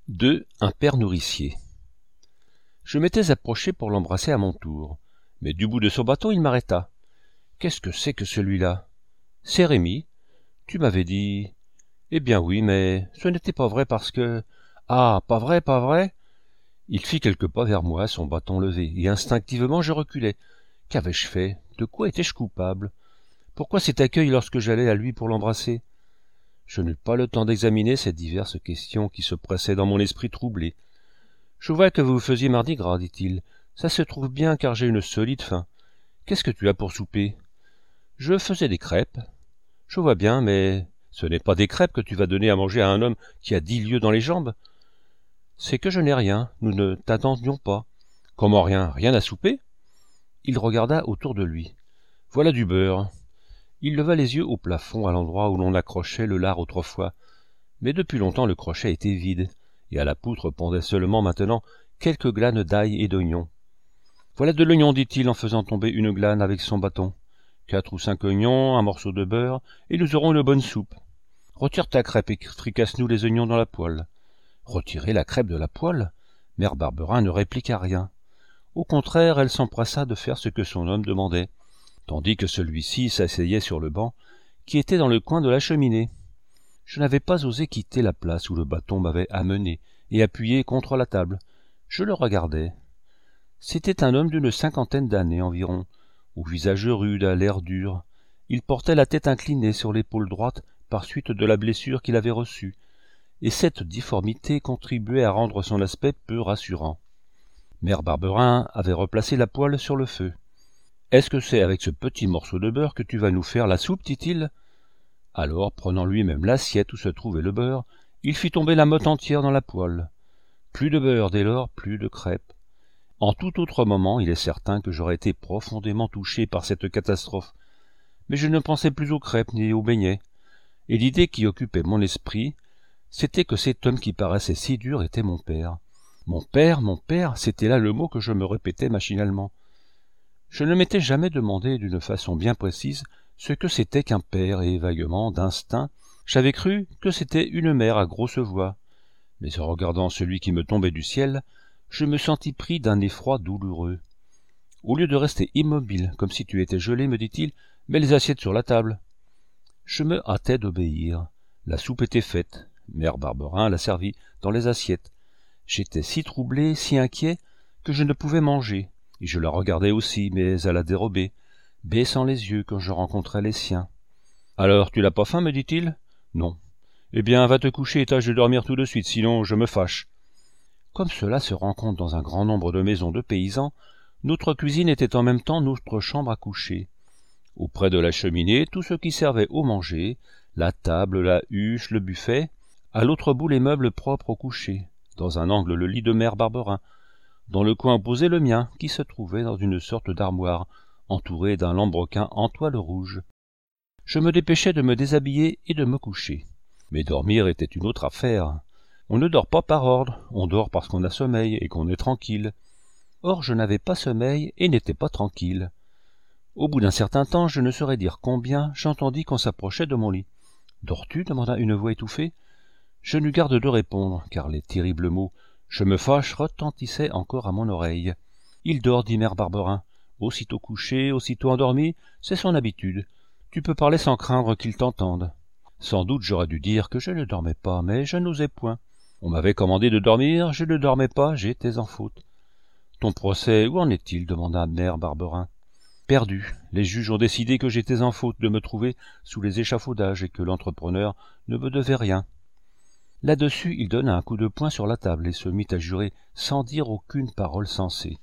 2. Un père nourricier. Je m'étais approché pour l'embrasser à mon tour, mais du bout de son bâton il m'arrêta. « Qu'est-ce que c'est que celui-là ?»« C'est Rémi. Tu m'avais dit... » »« Eh bien oui, mais ce n'était pas vrai parce que... »« Ah, pas vrai, pas vrai ?» Il fit quelques pas vers moi, son bâton levé, et instinctivement je reculai. Qu'avais-je fait? De quoi étais-je coupable? Pourquoi cet accueil lorsque j'allais à lui pour l'embrasser? Je n'eus pas le temps d'examiner ces diverses questions qui se pressaient dans mon esprit troublé. « Je vois que vous faisiez Mardi Gras, dit-il. Ça se trouve bien car j'ai une solide faim. Qu'est-ce que tu as pour souper? » Je faisais des crêpes. Je vois bien, mais ce n'est pas des crêpes que tu vas donner à manger à un homme qui a 10 lieues dans les jambes. C'est que je n'ai rien, nous ne t'attendions pas. Comment rien? Rien à souper? Il regarda autour de lui. Voilà du beurre. Il leva les yeux au plafond à l'endroit où l'on accrochait le lard autrefois, mais depuis longtemps le crochet était vide, et à la poutre pendaient seulement maintenant quelques glanes d'ail et d'oignons. Voilà de l'oignon, dit-il en faisant tomber une glane avec son bâton. 4 ou 5 oignons, un morceau de beurre, et nous aurons une bonne soupe. Retire ta crêpe et fricasse-nous les oignons dans la poêle. Retirer la crêpe de la poêle? Mère Barberin ne répliqua rien. Au contraire, elle s'empressa de faire ce que son homme demandait, tandis que celui-ci s'asseyait sur le banc, qui était dans le coin de la cheminée. Je n'avais pas osé quitter la place où le bâton m'avait amené et appuyé contre la table. Je le regardais. C'était un homme d'une 50aine d'années environ, au visage rude, à l'air dur. Il portait la tête inclinée sur l'épaule droite par suite de la blessure qu'il avait reçue, et cette difformité contribuait à rendre son aspect peu rassurant. Mère Barberin avait replacé la poêle sur le feu. « Est-ce que c'est avec ce petit morceau de beurre que tu vas nous faire la soupe, dit-il. » Alors, prenant lui-même l'assiette où se trouvait le beurre, il fit tomber la motte entière dans la poêle. Plus de beurre, dès lors, plus de crêpes. En tout autre moment, il est certain que j'aurais été profondément touché par cette catastrophe, mais je ne pensais plus aux crêpes ni aux beignets, et l'idée qui occupait mon esprit, c'était que cet homme qui paraissait si dur était mon père. Mon père, c'était là le mot que je me répétais machinalement. Je ne m'étais jamais demandé d'une façon bien précise ce que c'était qu'un père, et vaguement, d'instinct, j'avais cru que c'était une mère à grosse voix. Mais en regardant celui qui me tombait du ciel, je me sentis pris d'un effroi douloureux. Au lieu de rester immobile, comme si tu étais gelé, me dit-il, mets les assiettes sur la table. Je me hâtais d'obéir. La soupe était faite. Mère Barberin la servit dans les assiettes. J'étais si troublé, si inquiet, que je ne pouvais manger, et je la regardais aussi, mais à la dérobée, baissant les yeux quand je rencontrais les siens. « Alors, tu n'as pas faim, me dit-il. »« Non. »« Eh bien, va te coucher et tâche de dormir tout de suite, sinon je me fâche. » Comme cela se rencontre dans un grand nombre de maisons de paysans, notre cuisine était en même temps notre chambre à coucher. Auprès de la cheminée, tout ce qui servait au manger, la table, la huche, le buffet, à l'autre bout les meubles propres au coucher, dans un angle le lit de Mère Barberin, dans le coin opposé le mien, qui se trouvait dans une sorte d'armoire, entouré d'un lambrequin en toile rouge. Je me dépêchais de me déshabiller et de me coucher. Mais dormir était une autre affaire. On ne dort pas par ordre, on dort parce qu'on a sommeil et qu'on est tranquille. Or je n'avais pas sommeil et n'étais pas tranquille. Au bout d'un certain temps, je ne saurais dire combien, j'entendis qu'on s'approchait de mon lit. « Dors-tu » demanda une voix étouffée. Je n'eus garde de répondre, car les terribles mots « je me fâche » retentissaient encore à mon oreille. « Il dort, dit Mère Barberin. Aussitôt couché, aussitôt endormi, c'est son habitude. Tu peux parler sans craindre qu'il t'entende. » Sans doute j'aurais dû dire que je ne dormais pas, mais je n'osais point. On m'avait commandé de dormir, je ne dormais pas, j'étais en faute. « Ton procès, où en est-il » demanda Mère Barberin. « Perdu. Les juges ont décidé que j'étais en faute de me trouver sous les échafaudages et que l'entrepreneur ne me devait rien. » Là-dessus, il donna un coup de poing sur la table et se mit à jurer sans dire aucune parole sensée.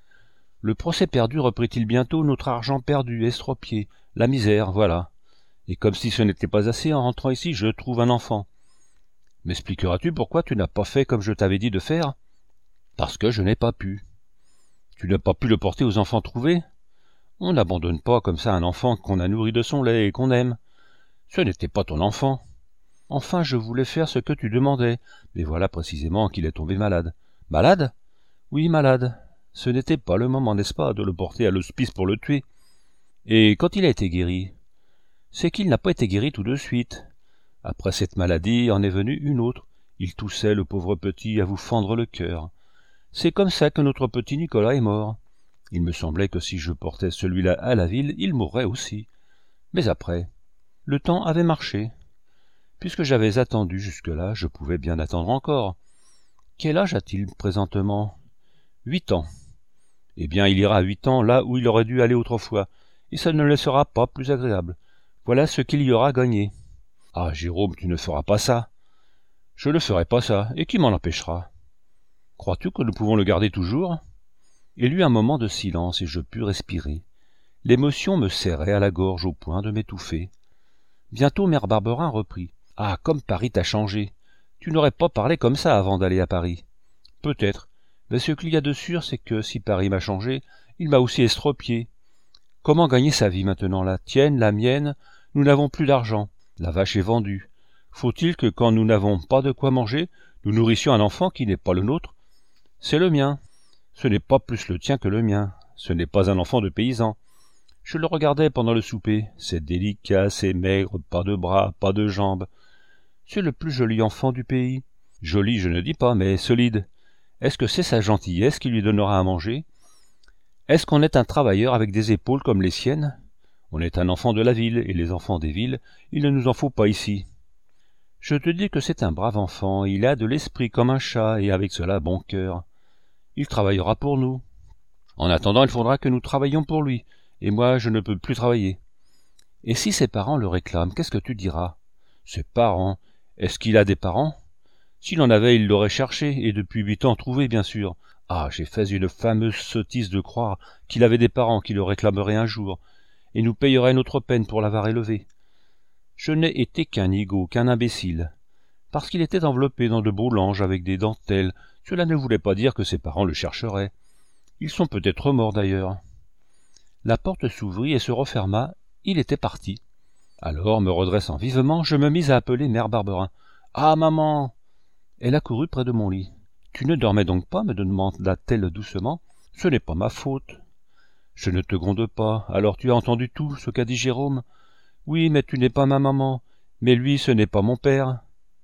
« Le procès perdu, reprit-il bientôt, notre argent perdu, estropié, la misère, voilà. Et comme si ce n'était pas assez, en rentrant ici, je trouve un enfant. M'expliqueras-tu pourquoi tu n'as pas fait comme je t'avais dit de faire ? » ?»« Parce que je n'ai pas pu. »« Tu n'as pas pu le porter aux enfants trouvés ? » ?»« On n'abandonne pas comme ça un enfant qu'on a nourri de son lait et qu'on aime. Ce n'était pas ton enfant. Enfin, je voulais faire ce que tu demandais, mais voilà précisément qu'il est tombé malade. »« Malade ? » ?»« Oui, malade. Ce n'était pas le moment, n'est-ce pas, de le porter à l'hospice pour le tuer. Et quand il a été guéri ? » ?»« C'est qu'il n'a pas été guéri tout de suite. Après cette maladie en est venue une autre. Il toussait, le pauvre petit, à vous fendre le cœur. C'est comme ça que notre petit Nicolas est mort. Il me semblait que si je portais celui-là à la ville, il mourrait aussi. Mais après, le temps avait marché. Puisque j'avais attendu jusque-là, je pouvais bien attendre encore. Quel âge a-t-il présentement? 8 ans. Eh bien, il ira à 8 ans là où il aurait dû aller autrefois, et ça ne le sera pas plus agréable. Voilà ce qu'il y aura gagné. Ah, Jérôme, tu ne feras pas ça. Je ne ferai pas ça, et qui m'en empêchera? Crois-tu que nous pouvons le garder toujours? Il y eut un moment de silence, et je pus respirer. L'émotion me serrait à la gorge au point de m'étouffer. Bientôt mère Barberin reprit. « Ah, comme Paris t'a changé. Tu n'aurais pas parlé comme ça avant d'aller à Paris. »« Peut-être, mais ce qu'il y a de sûr, c'est que si Paris m'a changé, il m'a aussi estropié. Comment gagner sa vie maintenant, la tienne, la mienne? Nous n'avons plus d'argent. La vache est vendue. Faut-il que quand nous n'avons pas de quoi manger, nous nourrissions un enfant qui n'est pas le nôtre? C'est le mien. Ce n'est pas plus le tien que le mien. Ce n'est pas un enfant de paysan. Je le regardais pendant le souper. C'est délicat, c'est maigre, pas de bras, pas de jambes. C'est le plus joli enfant du pays. Joli, je ne dis pas, mais solide. Est-ce que c'est sa gentillesse qui lui donnera à manger? Est-ce qu'on est un travailleur avec des épaules comme les siennes? On est un enfant de la ville, et les enfants des villes, il ne nous en faut pas ici. Je te dis que c'est un brave enfant, il a de l'esprit comme un chat, et avec cela bon cœur. Il travaillera pour nous. En attendant, il faudra que nous travaillions pour lui, et moi je ne peux plus travailler. Et si ses parents le réclament, qu'est-ce que tu diras? Ses parents? Est-ce qu'il a des parents? S'il en avait, il l'aurait cherché, et depuis 8 ans trouvé, bien sûr. Ah, j'ai fait une fameuse sottise de croire qu'il avait des parents qui le réclameraient un jour, et nous payeraient notre peine pour l'avoir élevé. Je n'ai été qu'un nigaud, qu'un imbécile. Parce qu'il était enveloppé dans de beaux langes avec des dentelles, cela ne voulait pas dire que ses parents le chercheraient. Ils sont peut-être morts d'ailleurs. La porte s'ouvrit et se referma, il était parti. Alors, me redressant vivement, je me mis à appeler mère Barberin. « Ah, maman !» Elle accourut près de mon lit. « Tu ne dormais donc pas ?» me demanda-t-elle doucement. « Ce n'est pas ma faute. »« Je ne te gronde pas. Alors tu as entendu tout ce qu'a dit Jérôme ? » ?»« Oui, mais tu n'es pas ma maman. Mais lui, ce n'est pas mon père. »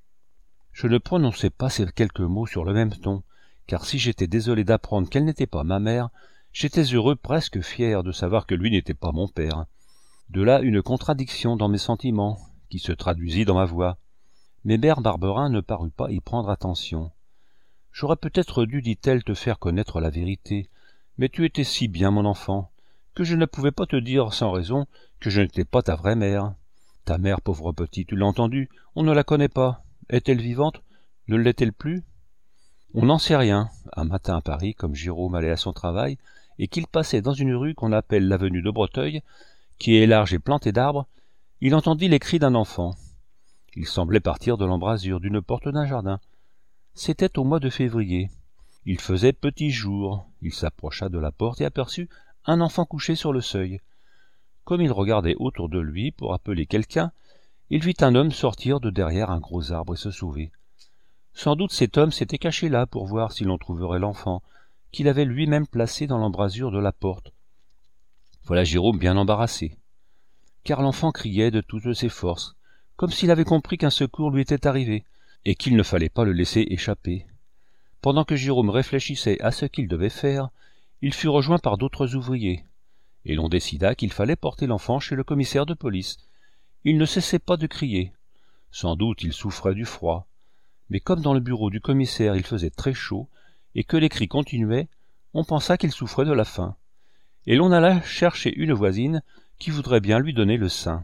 Je ne prononçai pas ces quelques mots sur le même ton, car si j'étais désolé d'apprendre qu'elle n'était pas ma mère, j'étais heureux, presque fier, de savoir que lui n'était pas mon père. De là une contradiction dans mes sentiments, qui se traduisit dans ma voix. Mais mère Barberin ne parut pas y prendre attention. « J'aurais peut-être dû, dit-elle, te faire connaître la vérité, mais tu étais si bien, mon enfant, que je ne pouvais pas te dire sans raison que je n'étais pas ta vraie mère. Ta mère, pauvre petit, tu l'as entendu, on ne la connaît pas. Est-elle vivante? Ne l'est-elle plus? On n'en sait rien. Un matin à Paris, comme Jérôme allait à son travail, et qu'il passait dans une rue qu'on appelle l'avenue de Breteuil, qui est large et plantée d'arbres, il entendit les cris d'un enfant. Il semblait partir de l'embrasure d'une porte d'un jardin. C'était au mois de février. Il faisait petit jour. Il s'approcha de la porte et aperçut un enfant couché sur le seuil. Comme il regardait autour de lui pour appeler quelqu'un, il vit un homme sortir de derrière un gros arbre et se sauver. Sans doute cet homme s'était caché là pour voir si l'on trouverait l'enfant, qu'il avait lui-même placé dans l'embrasure de la porte. Voilà Jérôme bien embarrassé, car l'enfant criait de toutes ses forces, comme s'il avait compris qu'un secours lui était arrivé, et qu'il ne fallait pas le laisser échapper. Pendant que Jérôme réfléchissait à ce qu'il devait faire, il fut rejoint par d'autres ouvriers, et l'on décida qu'il fallait porter l'enfant chez le commissaire de police. Il ne cessait pas de crier. Sans doute il souffrait du froid, mais comme dans le bureau du commissaire il faisait très chaud, et que les cris continuaient, on pensa qu'il souffrait de la faim, et l'on alla chercher une voisine qui voudrait bien lui donner le sein.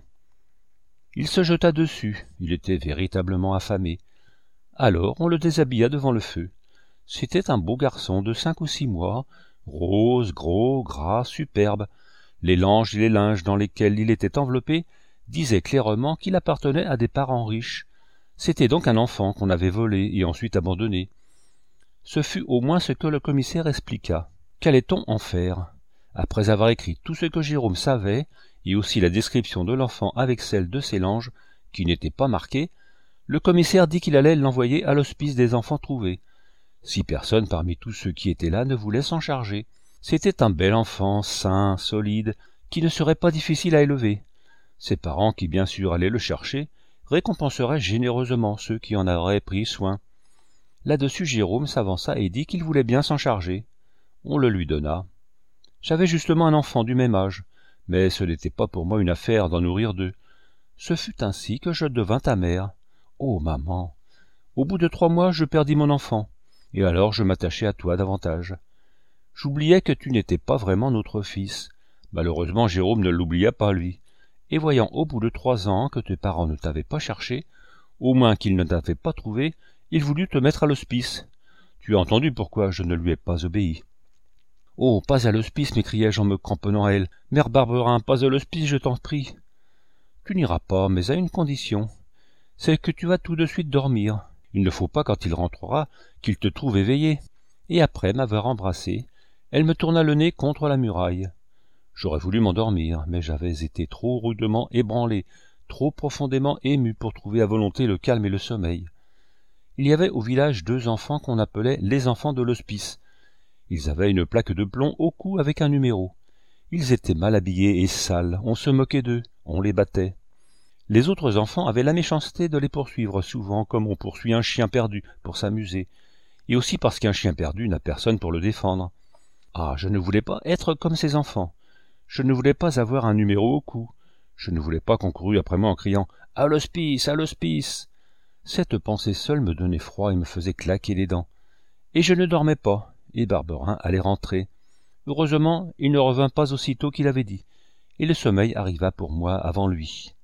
Il se jeta dessus, il était véritablement affamé. Alors on le déshabilla devant le feu. C'était un beau garçon de 5 ou 6 mois, rose, gros, gras, superbe. Les langes et les linges dans lesquels il était enveloppé disaient clairement qu'il appartenait à des parents riches. C'était donc un enfant qu'on avait volé et ensuite abandonné. Ce fut au moins ce que le commissaire expliqua. Qu'allait-on en faire? Après avoir écrit tout ce que Jérôme savait, et aussi la description de l'enfant avec celle de ses langes, qui n'étaient pas marquées, le commissaire dit qu'il allait l'envoyer à l'hospice des enfants trouvés. Si personne parmi tous ceux qui étaient là ne voulait s'en charger. C'était un bel enfant, sain, solide, qui ne serait pas difficile à élever. Ses parents, qui bien sûr allaient le chercher, récompenseraient généreusement ceux qui en auraient pris soin. Là-dessus, Jérôme s'avança et dit qu'il voulait bien s'en charger. On le lui donna. J'avais justement un enfant du même âge, mais ce n'était pas pour moi une affaire d'en nourrir deux. Ce fut ainsi que je devins ta mère. Oh, maman! Au bout de 3 mois, je perdis mon enfant, et alors je m'attachai à toi davantage. J'oubliais que tu n'étais pas vraiment notre fils. Malheureusement, Jérôme ne l'oublia pas, lui. Et voyant au bout de 3 ans que tes parents ne t'avaient pas cherché, au moins qu'ils ne t'avaient pas trouvé, il voulut te mettre à l'hospice. Tu as entendu pourquoi je ne lui ai pas obéi. Oh, pas à l'hospice, m'écriai-je en me cramponnant à elle. Mère Barberin, pas à l'hospice, je t'en prie. Tu n'iras pas, mais à une condition. C'est que tu vas tout de suite dormir. Il ne faut pas, quand il rentrera, qu'il te trouve éveillé. Et après m'avoir embrassé, elle me tourna le nez contre la muraille. J'aurais voulu m'endormir, mais j'avais été trop rudement ébranlé, trop profondément ému pour trouver à volonté le calme et le sommeil. Il y avait au village 2 enfants qu'on appelait les enfants de l'hospice. Ils avaient une plaque de plomb au cou avec un numéro. Ils étaient mal habillés et sales, on se moquait d'eux, on les battait. Les autres enfants avaient la méchanceté de les poursuivre souvent comme on poursuit un chien perdu pour s'amuser, et aussi parce qu'un chien perdu n'a personne pour le défendre. Ah, je ne voulais pas être comme ces enfants. Je ne voulais pas avoir un numéro au cou. Je ne voulais pas qu'on courût après moi en criant « À l'hospice, à l'hospice !» Cette pensée seule me donnait froid et me faisait claquer les dents. Et je ne dormais pas, et Barberin allait rentrer. Heureusement, il ne revint pas aussitôt qu'il avait dit, et le sommeil arriva pour moi avant lui.